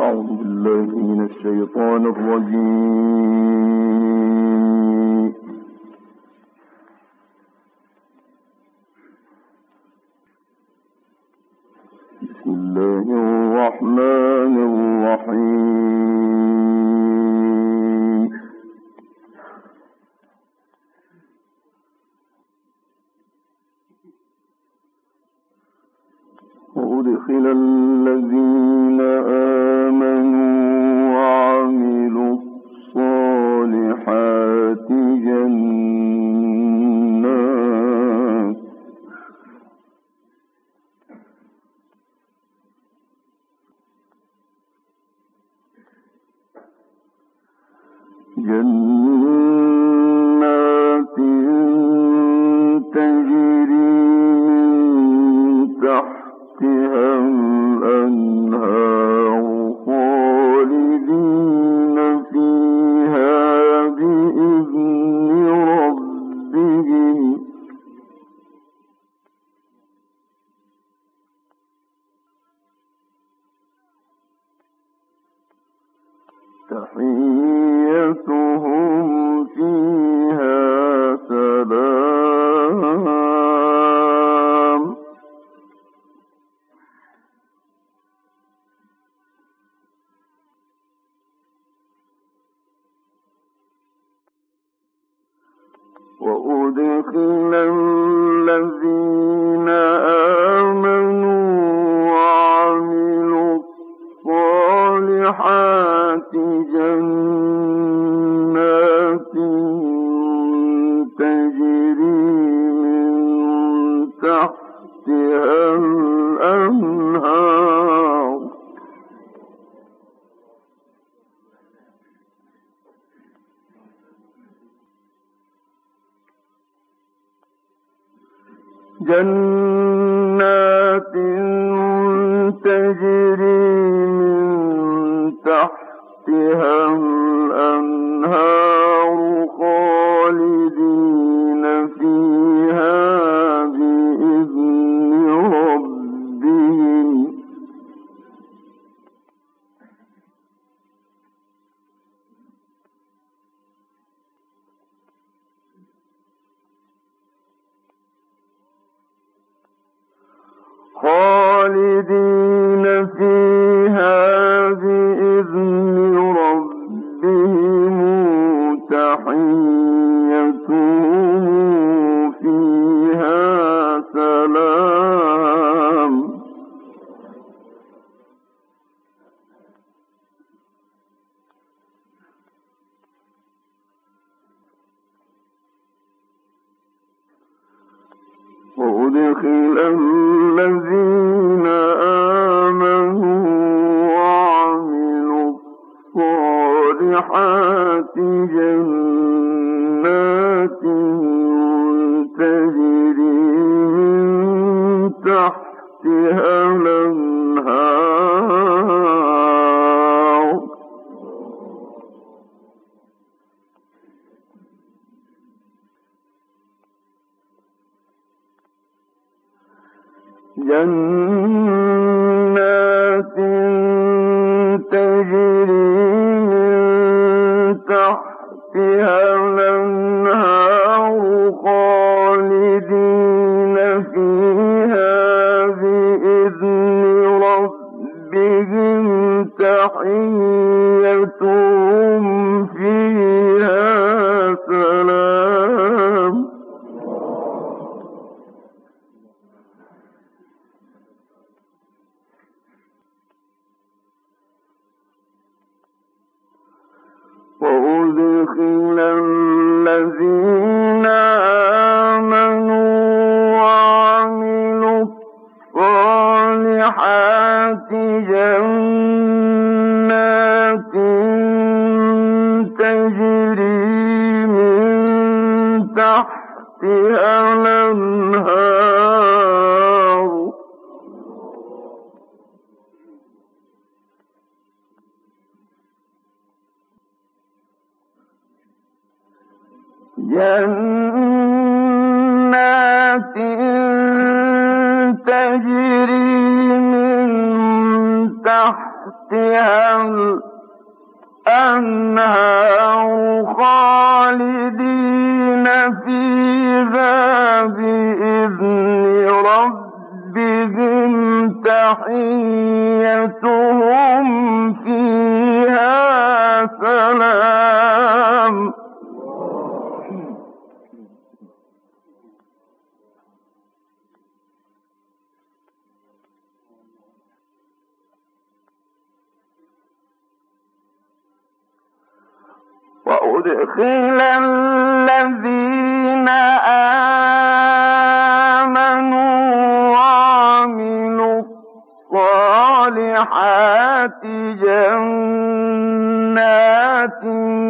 أعوذ بالله من الشيطان الرجيم. بسم الله الرحمن الرحيم. وأدخل الذين آمنوا وعملوا الصالحات جنات تجري من تحتها الأنهار خالدين فيها بإذن ربهم تحيتهم فيها سلام. وأدخل الذين آمنوا وعملوا الصالحات جنات تجري من تحتها الأنهار جنات تجري من تحتها الأنهار خالدين فيها بإذن ربهم خالدين فيها بإذن ربهم تحيتهم فيها سلام. وأدخل الذين آمنوا وعملوا الصالحات جنات تجري من تحتها الأنهار جنات تجري من تحتها الأنهار خالدين فيها بإذن ربهم تحيتهم فيها سلام. وأدخل الذين آمنوا وعملوا الصالحات جنات تجري من تحتها الأنهار جنات تجري من تحتها الأنهار خالدين فيها بإذن ربهم تحيتهم فيها سلام. وأدخل الذين آمنوا وعملوا الصالحات جنات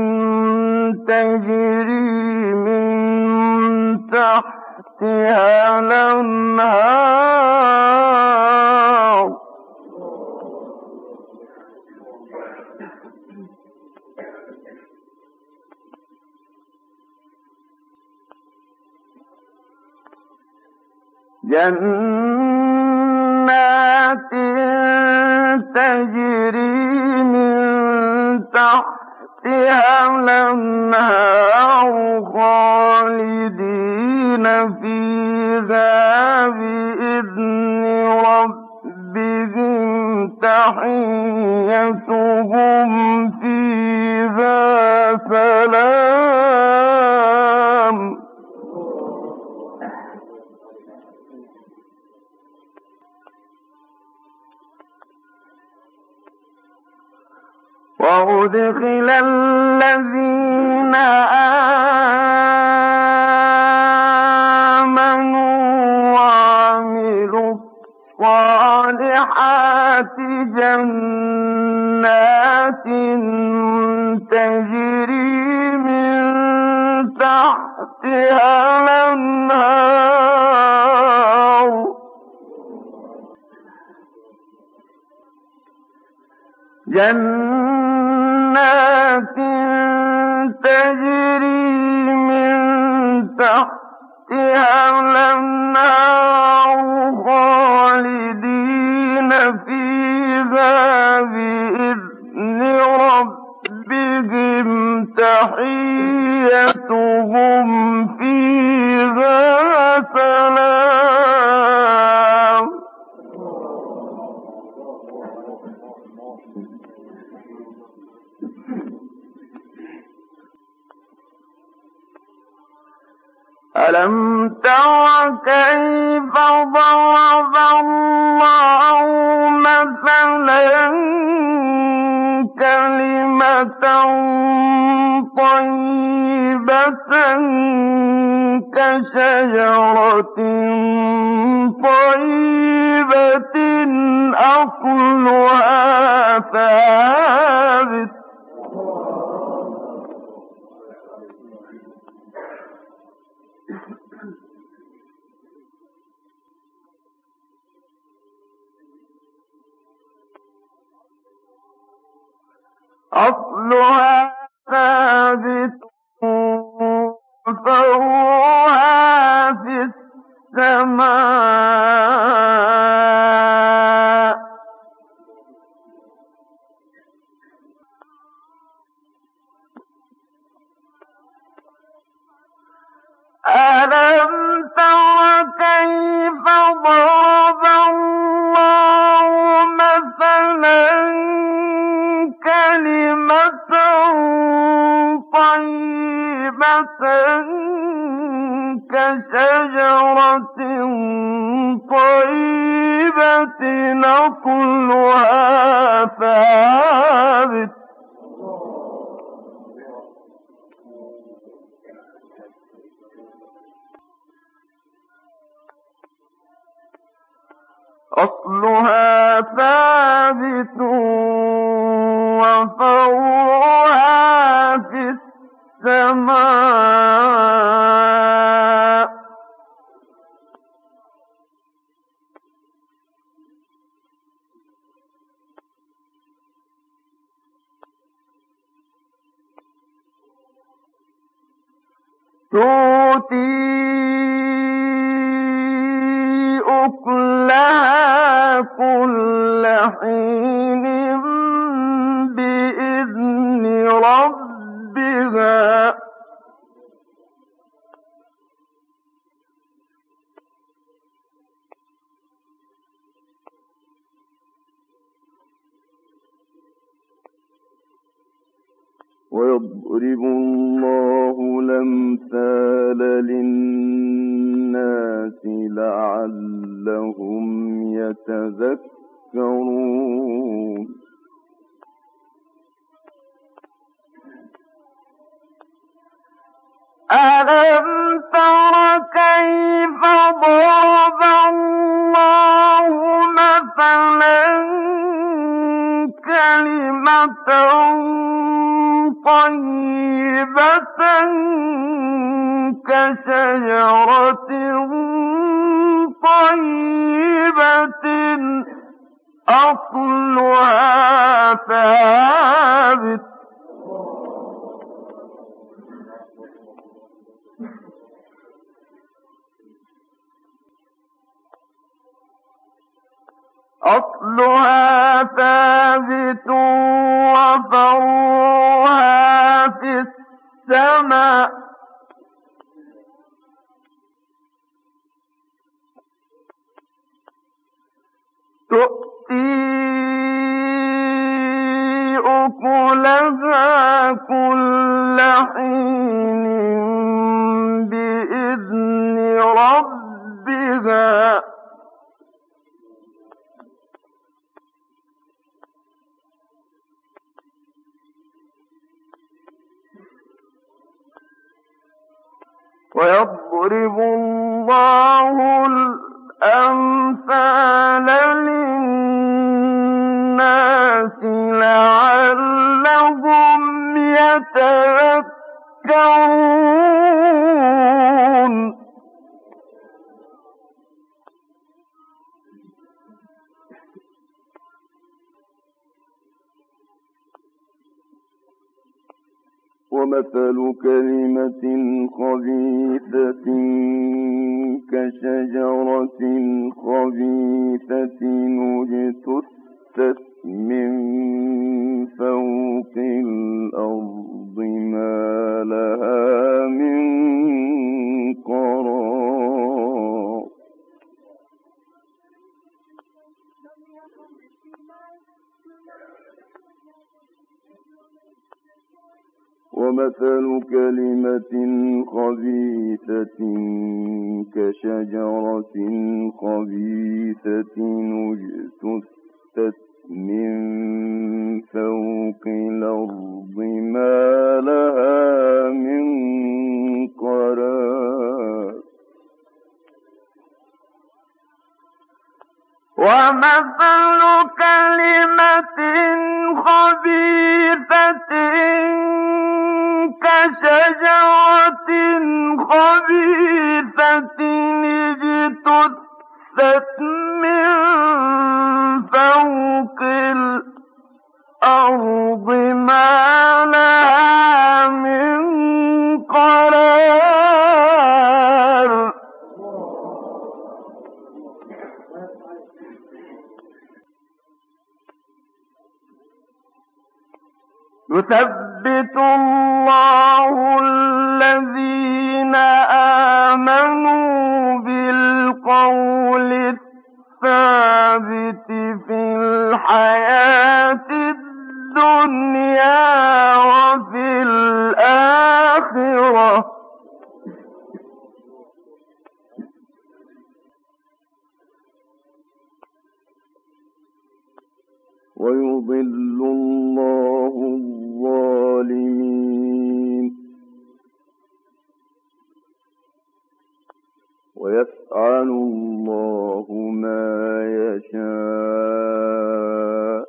تجري من تحتها الأنهار جنات تجري من تحتها الأنهار خالدين فيها بإذن ربهم تحيتهم فيها سلام. وأدخل الذين آمنوا وعملوا الصالحات جنات تجري من تحتها الأنهار جنات تجري من تحتها الأنهار خالدين فيها بإذن ربهم تحيتهم فيها سلام. ألم تر كيف ضرب الله مثلا كلمة طيبة كشجرة طيبة أصلها ثابت أصلها ثابت وفرعها في السماء ألم تر كيف ضرب الله مثلا كلمة طيبة كشجرة طيبة أصلها ثابت أصلها ثابت وفرعها في السماء تؤتي أكلها كل حين ربها ويضرب الله الأمثال للناس لعلهم يتذكرون ألم تر كيف ضرب الله مثلا كلمة طيبة كشجرة طيبة أصلها ثابت وفرعها في السماء تؤتي أكلها كل حين بإذن ربها ويضرب الله الأمثال للناس لعلهم يتذكرون ومثل كلمة خبيثة كشجرة خبيثة اجتثت من فوق الأرض ما لها من قرار ومثل كلمة خبيثة كشجرة خبيثة اجتثت من فوق الأرض ما لها من قرار ومثل كلمة خبيثة كشجرة خبيثة اجتثت من فوق الأرض ما لها من قرار يثبت الله الذين آمنوا بالقول الثابت في الحياة الدنيا وفي الآخرة ويضل الله الظالمين ويفعل الله ما يشاء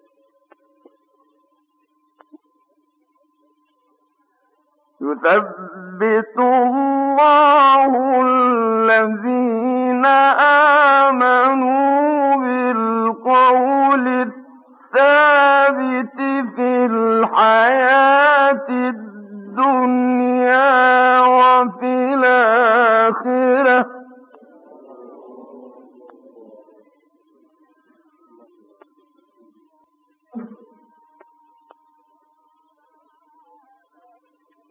يثبت الله الذين آمنوا بالقول الثابت في الحياة الدنيا وفي الآخرة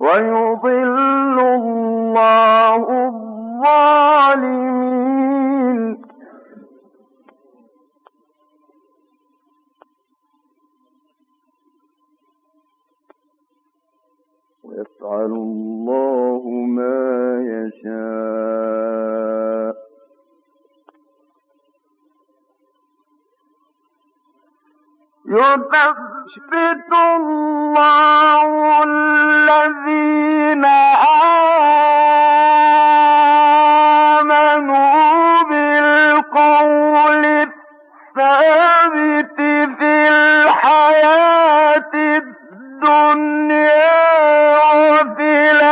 ويضل الله الظالمين ويفعل الله ما يشاء يثبت الله الذين آمنوا بالقول الثابت في الحياة الدنيا وفي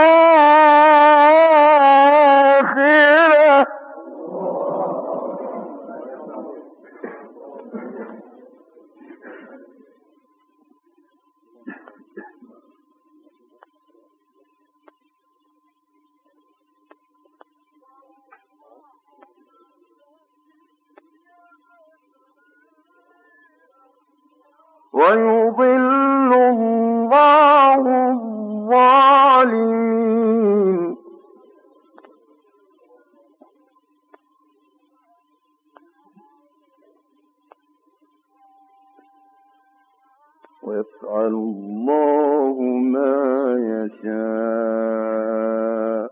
الآخرة ويضل الله الظالمين ويفعل الله ما يشاء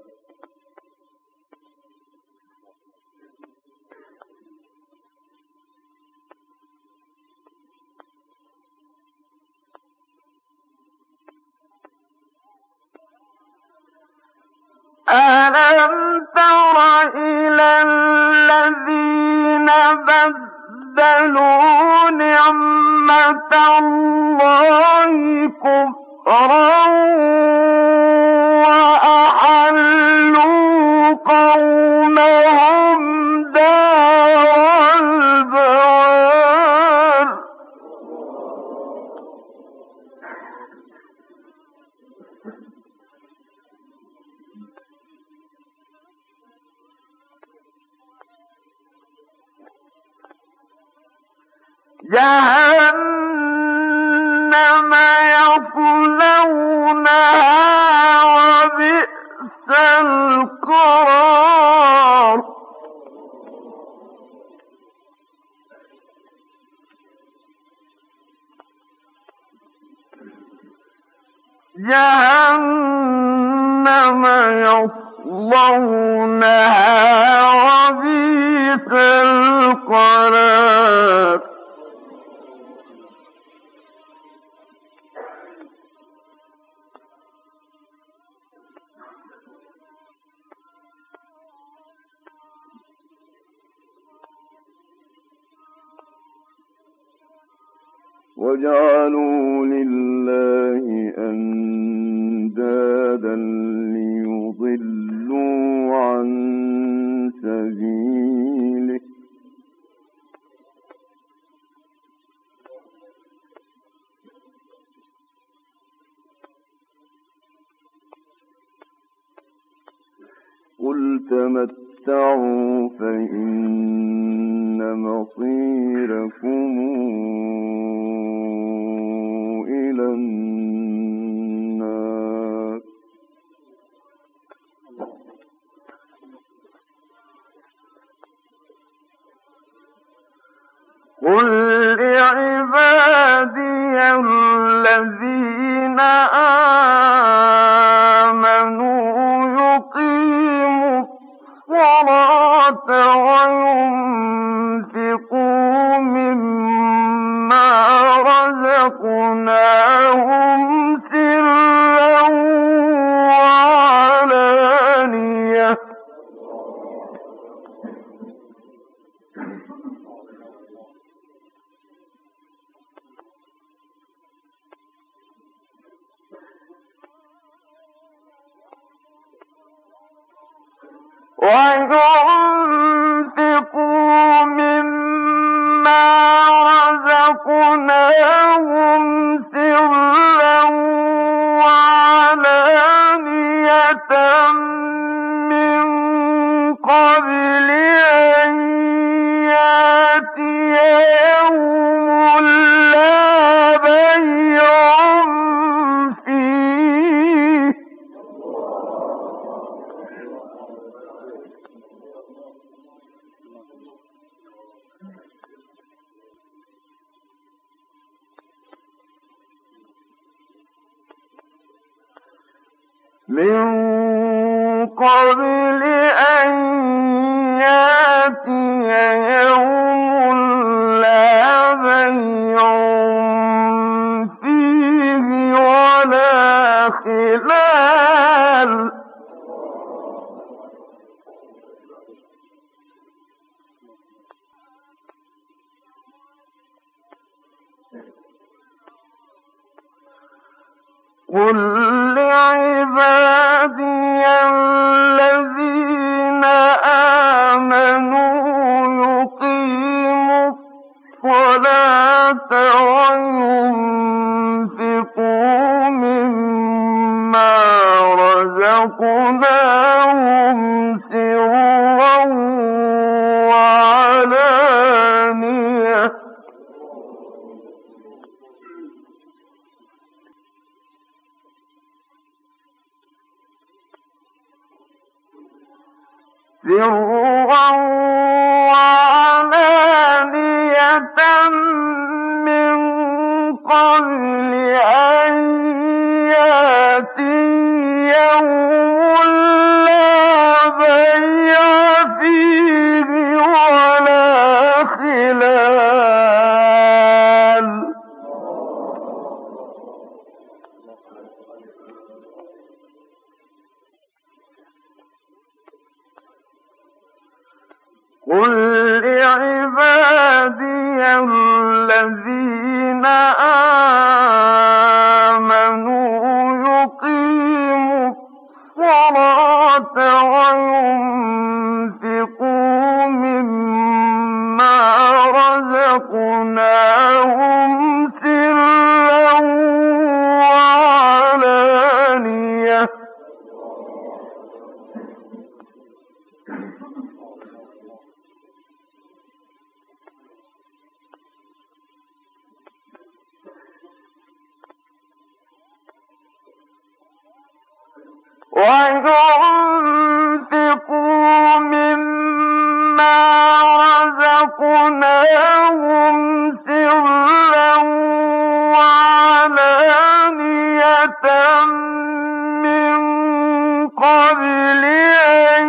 ألم تر إلى الذين بدلوا نعمة الله كفرا وأحلوا قومهم دار البوار جهنم يصلونها وبئس القرار جهنم يصلونها وبئس القرار وجعلوا لله أندادا ليضلوا عن سبيله قل تمتعوا فإن مصيركم إلى النار قل لعبادي الذين آمنوا يقيموا الصلاة وينفقوا مما رزقناهم سرا وعلانية وينفقوا مما رزقناهم سرا وعلانية من قبل أن يأتي يوم لا بيع فيه من قبل أن يأتي يوم لا بيع فيه ولا خلال قل لعبادي الذين آمنوا يقيموا الصلاة وينفقوا مما رزقناهم سرا وعلانية من قبل أن يأتي يوم لا بيع فيه ولا خلال قل لعبادي الذين آمنوا يقيموا الصلاة وينفقوا مما رزقناهم سرا وعلانية وينفقوا مما رزقناهم سرا وعلانية من قبل أن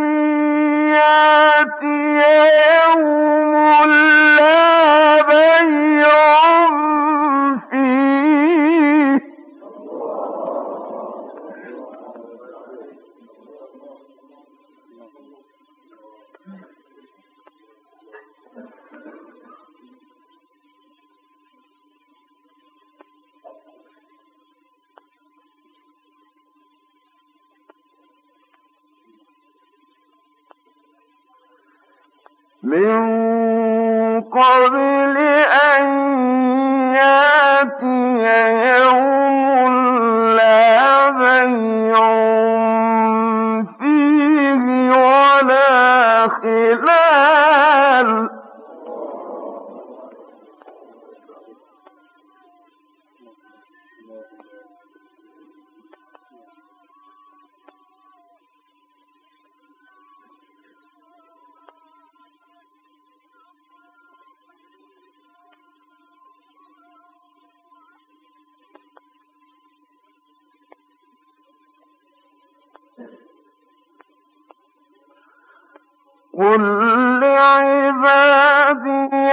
يأتي يوم لا بيع فيه من قبل أن يأتي يوم لا بيع فيه ولا خلال قل لعبادي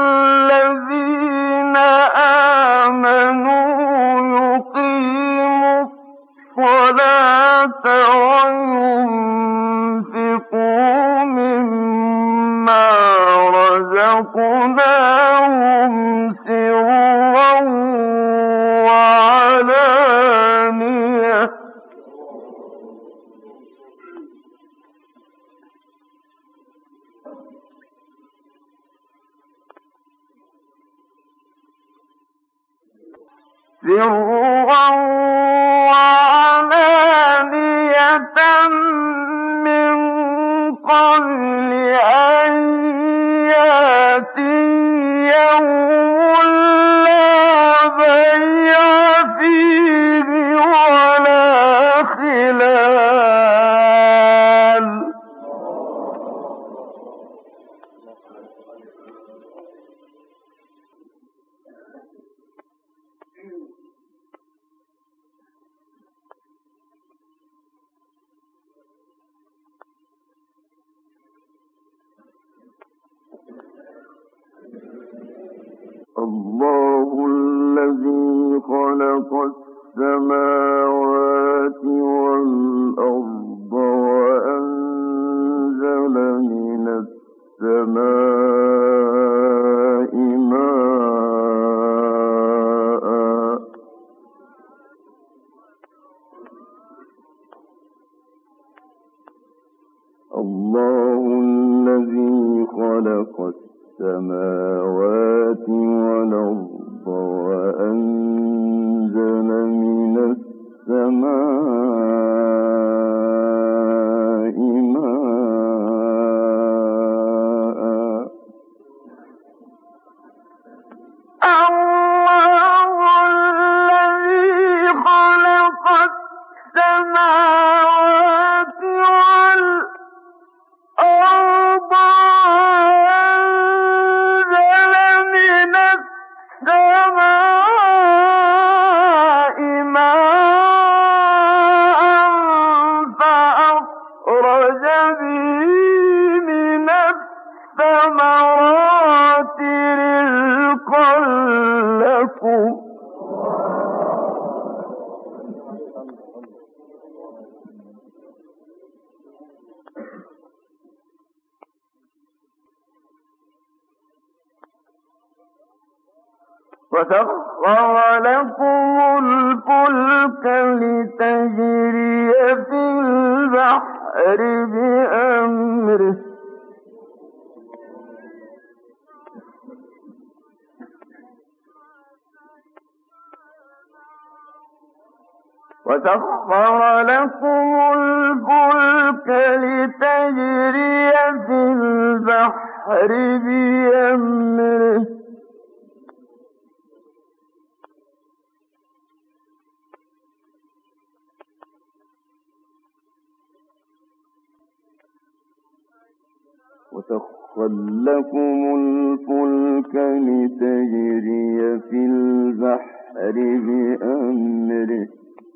الذين آمنوا يقيموا الصلاة وينفقوا مما رزقناهم سرا وعلانية سرا وعلانية من قبل أن يأتي يوم لا بيع فيه ولا خلال خلق السماوات والأرض وأنزل من السماء ماء الله الذي خلق السماوات والأرض وأنزل من السماء ماء الله الذي خلق السماوات والأرض وأنزل من السماء ماء فأخرج به من الثمرات رزقا لكم وسخر لكم الفلك لتجري في البحر بأمره وسخر لكم الفلك لتجري في البحر بأمره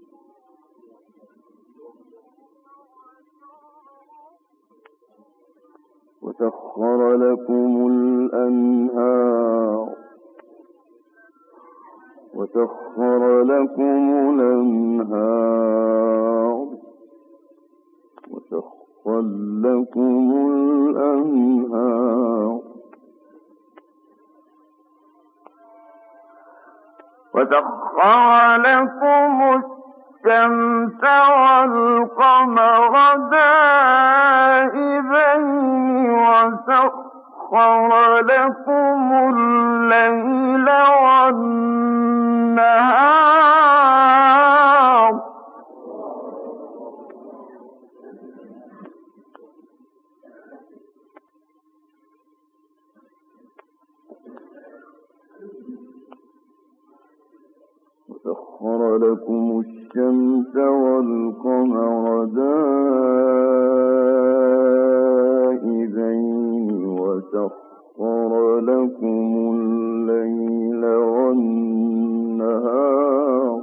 وسخر لكم الأنهار وسخر لكم الأنهار وسخر لكم الأنهار وسخر لكم الشمس والقمر دائبين وسخر لكم الليل والنهار وسخر لكم الشمس والقمر دائبين وسخر لكم الليل والنهار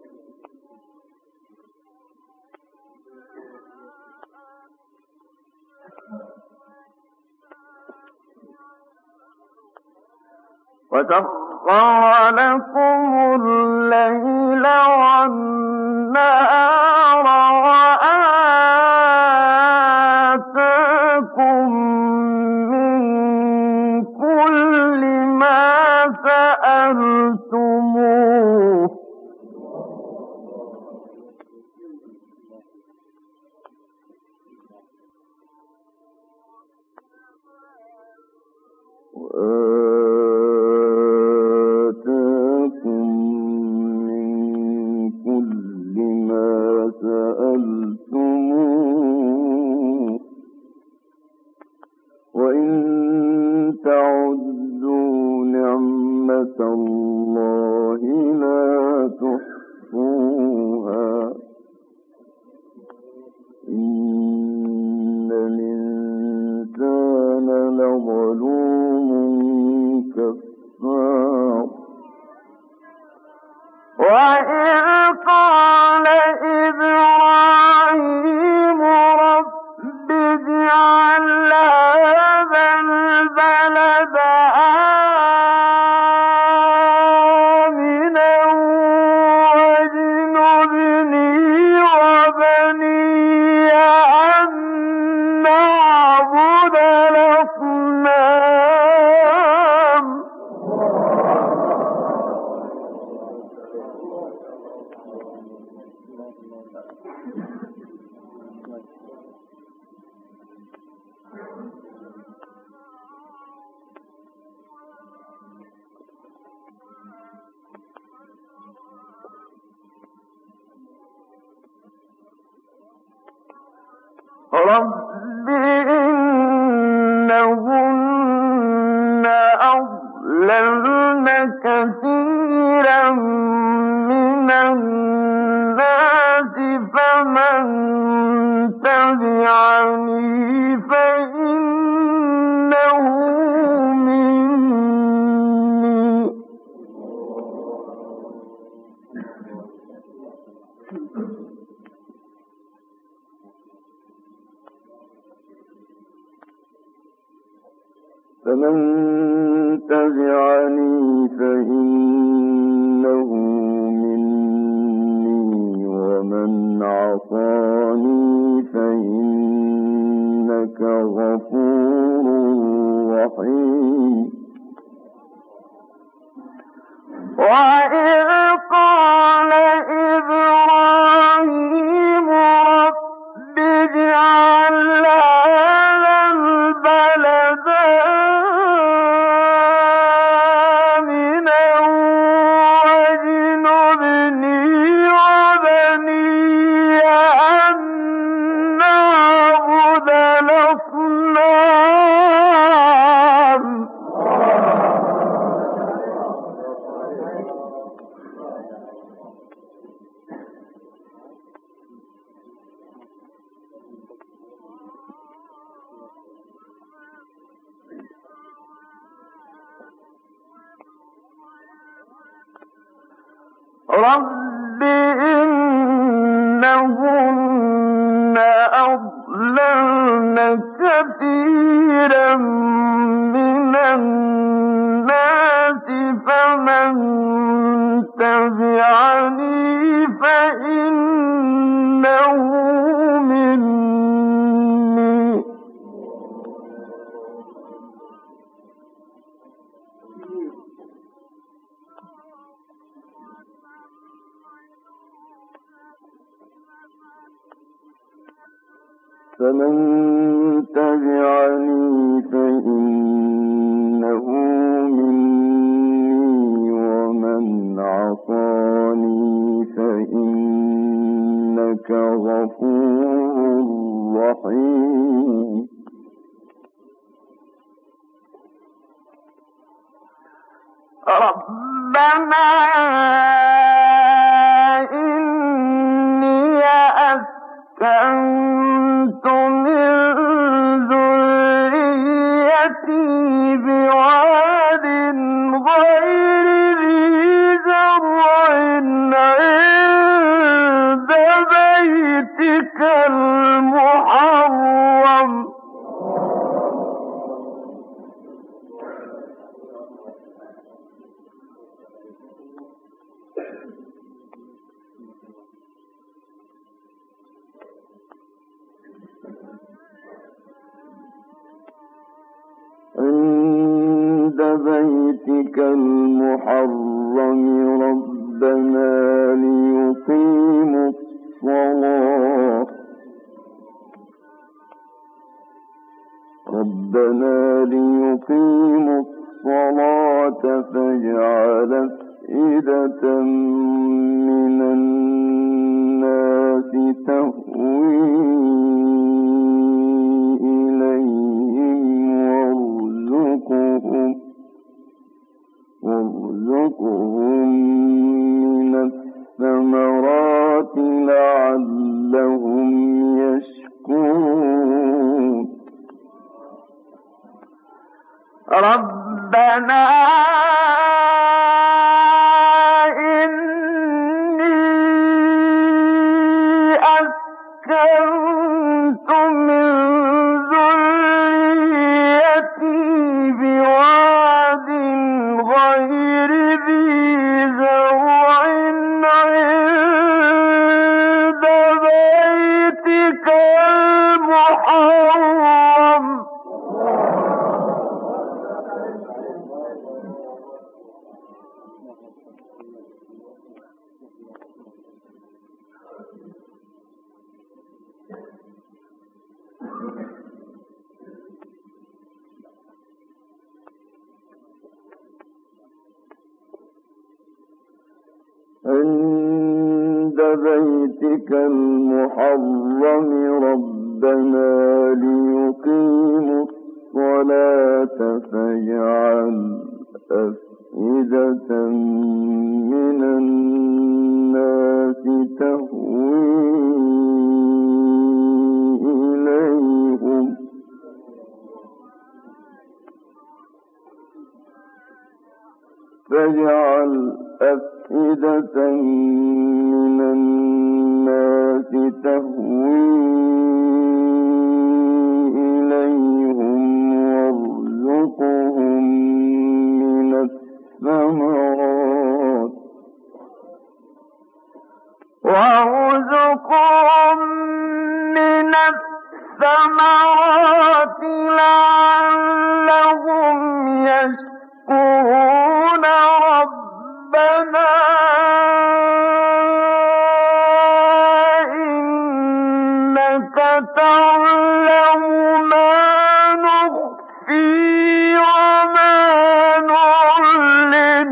وسخر لكم الليل والنهار وآتاكم من كل ما سألتموه وإن تعدوا نعمة الله لا تحصوها إن الإنسان لظلوم كفار وإذ قال إبراهيم رب اجعل هذا البلد آمنا رب إنهن أضللن كثيرا من الناس فمن تبعني فإنه مني فمن تبعني فإنه مني ومن عصاني فإنك غفور رحيم وإذ قال إبراهيم رب اجعل هذا البلد رب إنهن أضللن كثيرا من الناس فمن تبعني فإنه مني فمن تبعني فإنه مني ومن عصاني فإنك غفور رحيم ربنا إني أسكنت من ذريتي بواد غير ذي زرع عند بيتك المحرم عند بيتك المحرم ربنا ليقيموا الصلاة فاجعل أفئدة من الناس تهوي إليهم وارزقهم من الثمرات لعلهم يشكرون ربنا إني أسكنت بيتك المحرم ربنا ليقيموا الصلاة فاجعل أفئدة من الناس تهوي إليهم من الناس تهوي إليهم وارزقهم من الثمرات لعلهم يشكرون ربنا إنك تعلم ما نخفي وما نعلن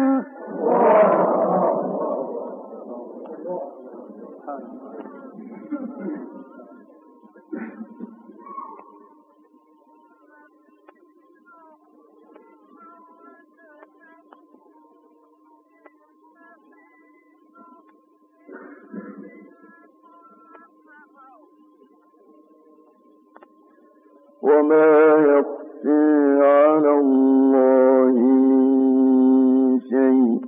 وما يخفي على الله من شيء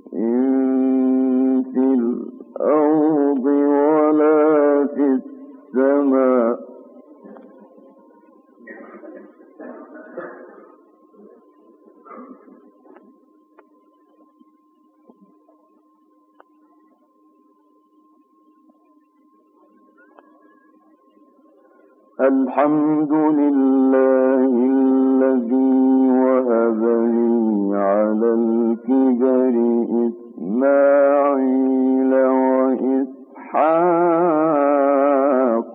في الأرض ولا في السماء الحمد لله الذي وهب لي على الكبر إسماعيل وإسحاق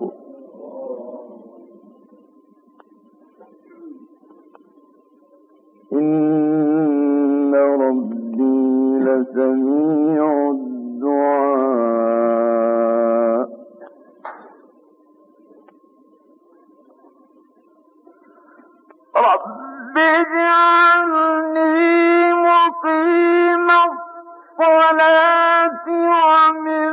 إن ربي لسميع الدعاء رب اجعلني مقيم الصلاة ومن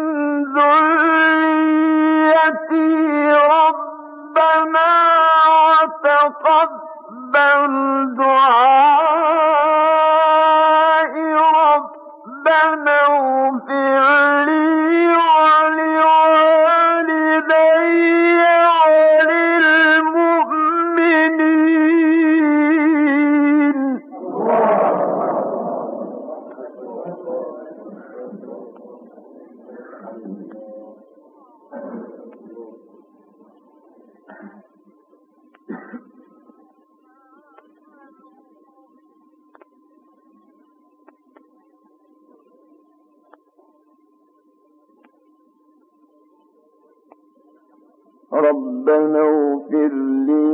ذريتي ربنا وتقبل دعائي ربنا اغفر لي ولوالدي ربنا اغفر لي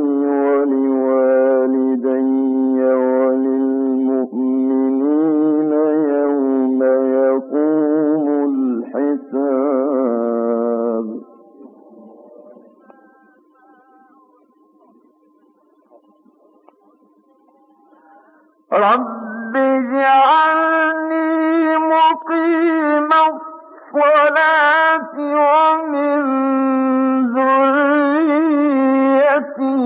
ولوالدي وللمؤمنين يوم يقوم الحساب رب اجعلني مقيم الصلاة ومن ذريتي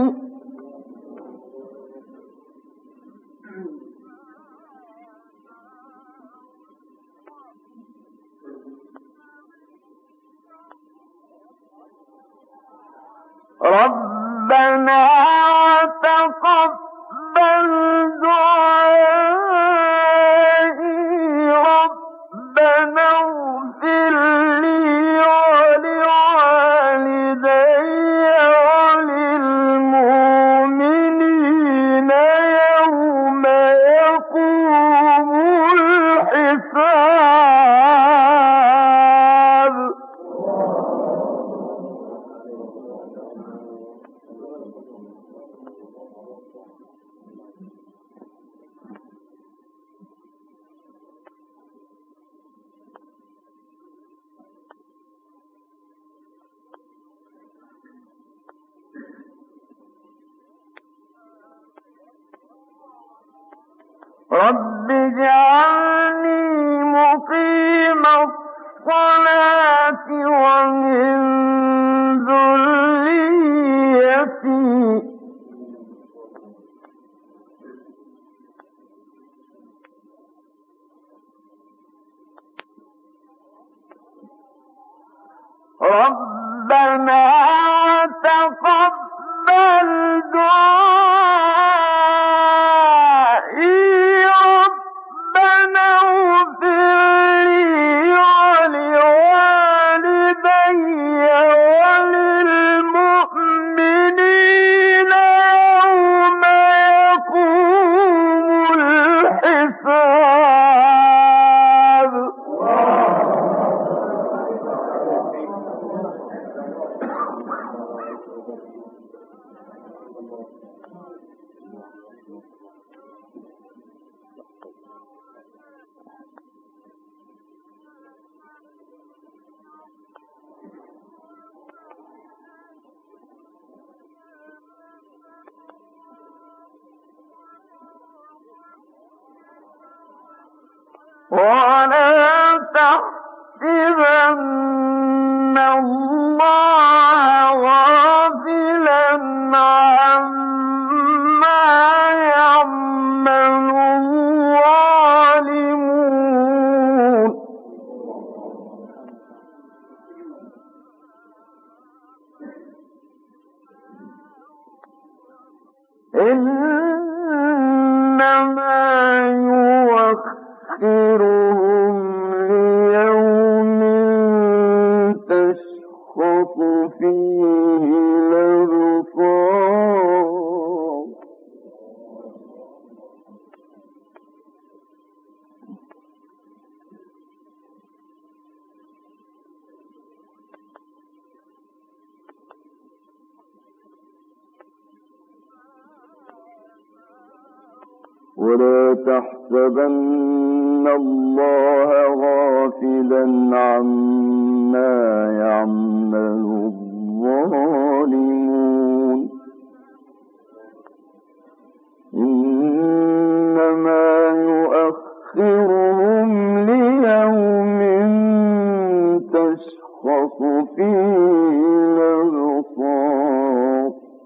ربنا تقبل دعائي ربنا اغفر لي ولوالدي وللمؤمنين يوم يقوم الحساب رب اجعلني مقيم الصلاة ومن ذريتي ربنا تقبل دعائي ربنا اغفر لي ولوالدي وللمؤمنين يوم يقوم الحساب ولا تحسبن الله غافلا عما يعمل الظالمون إنما يؤخرهم ليوم تشخص فيه الأبصار ولا تحسبن الله غافلا عما يعمل الظالمون إنما يؤخرهم ليوم تشخص فيه الأبصار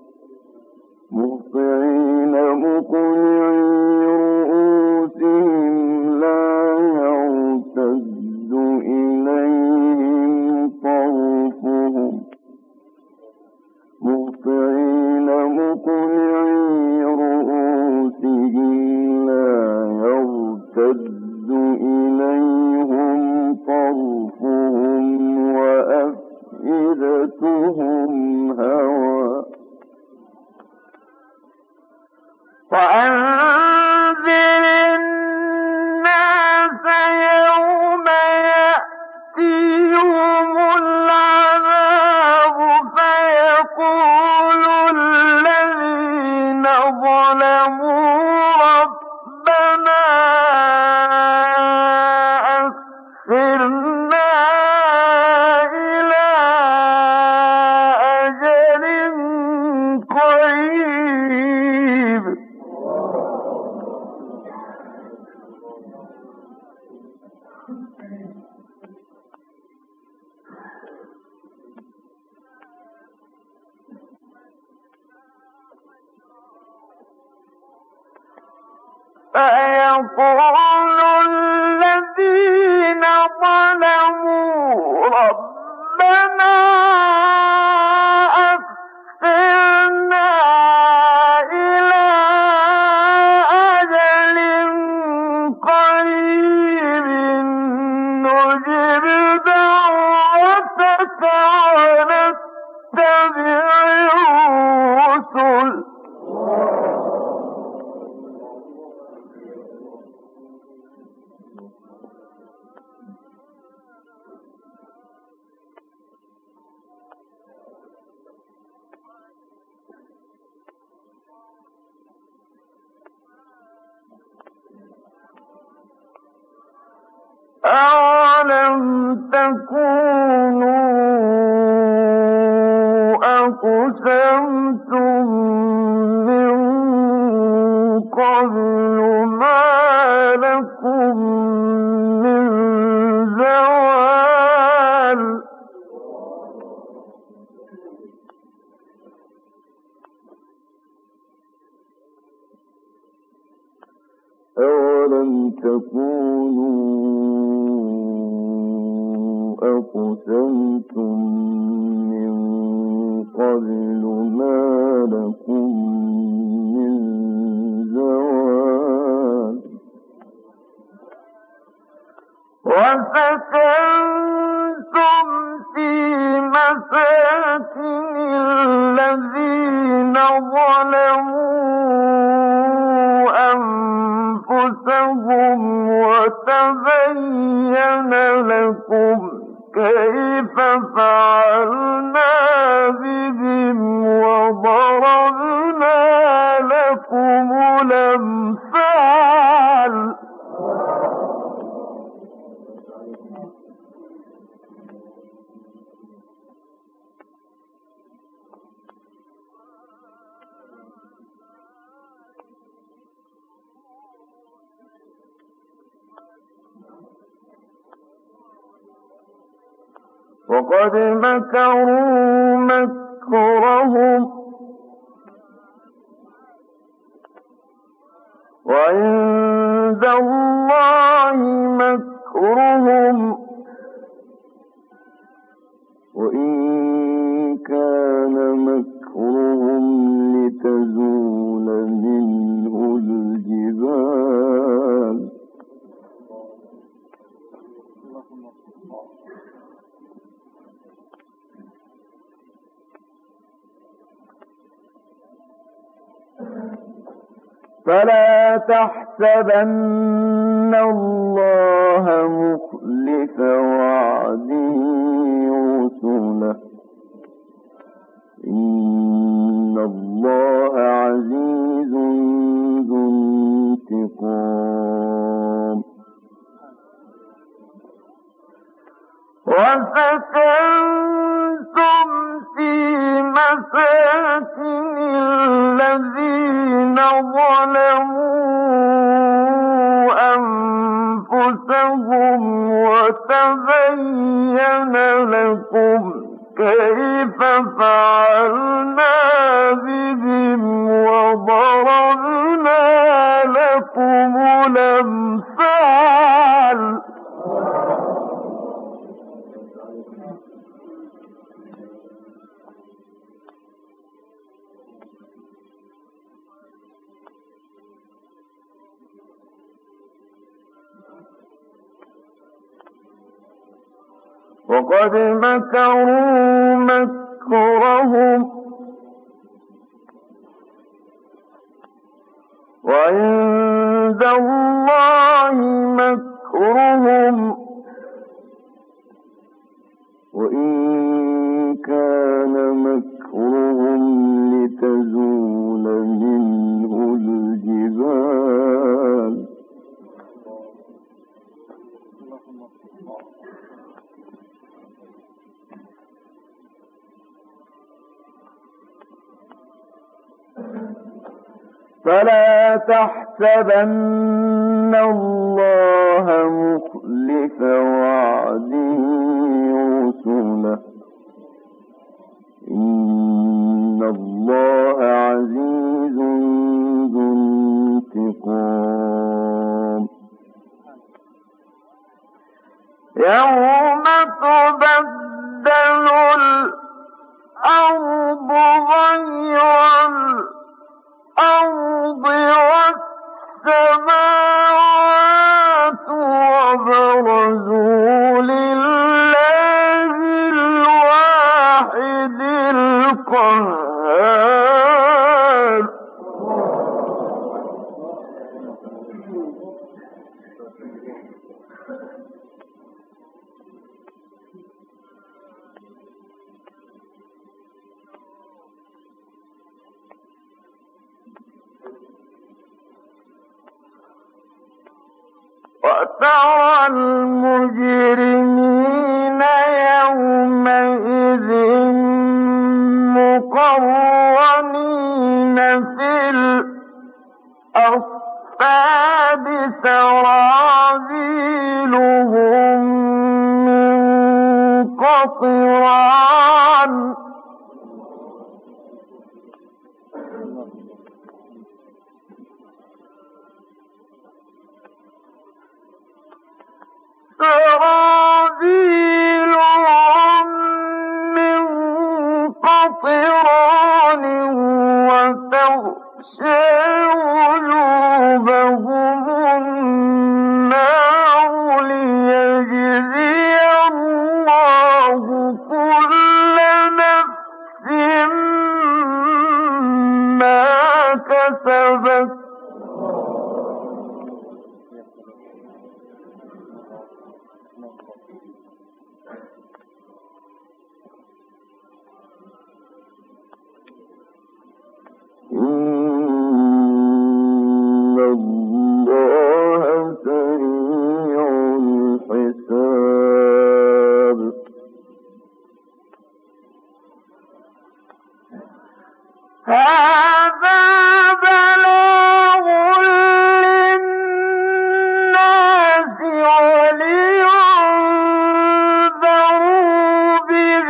مهطعين مقنعي رؤوسهم لا يرتد إليهم طرفهم مهطعين مقنعي رؤوسهم لا يرتد إليهم طرفهم وأفئدتهم هوى وأنذر الناس يوم يأتيهم العذاب فيقول الذين ظلموا ربنا أخرنا إلى أجل قريب فيقول الذين ظلموا ربنا أخرنا إلى أجل قريب نجب دعوتك ونتبع الرسل أَوَلَمْ تَكُونُوا أَقْسَمْتُم مِّن قَبْلُ مَا أقسمتم من قبل ما لكم من زوال وسكنتم في مساكن الذين ظلموا أنفسهم وتبين لكم كيف فعلنا بهم وضربنا لكم الأمثال وقد مكروا مكرهم وعند الله مكرهم وإن كان مكرهم لتزول منه الجبال فلا تحسبن الله مخلف وعده رسله إن الله عزيز ذو انتقام وسكنتم في مساكن الذين ظلموا أنفسهم وتبين لكم كيف فعلنا بهم وضربنا لكم الأمثال وقد مكروا مكرهم وعند الله مكرهم وإن كان مكرهم لتزول منه الجبال فلا تحسبن الله مخلف وعده رسله إن الله عزيز ذو انتقام يوم تبدل الأرض غير الأرض والسماوات وبرزوا لله الواحد القهار وترى المجرمين يومئذ مقرنين في الأصفاد سرابيلهم من قطران سرابيلهم كسبت إن الله سريع الحساب هذا بلاغ للناس ولينذروا به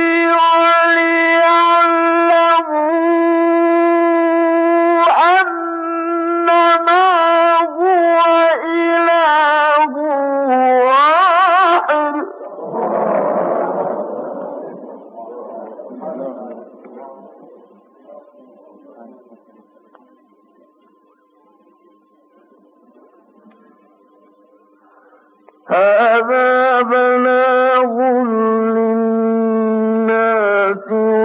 وليعلموا أنما هو إله واحد هذا بلاغ للناس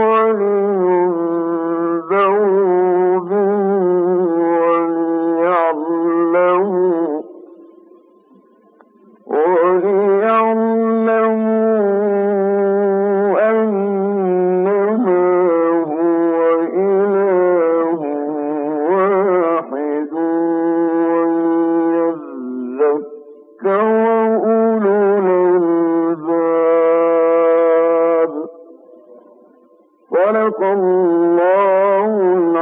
ولينذروا به وليعلموا أنما هو إله واحد وليذكر أولو الألباب صدق الله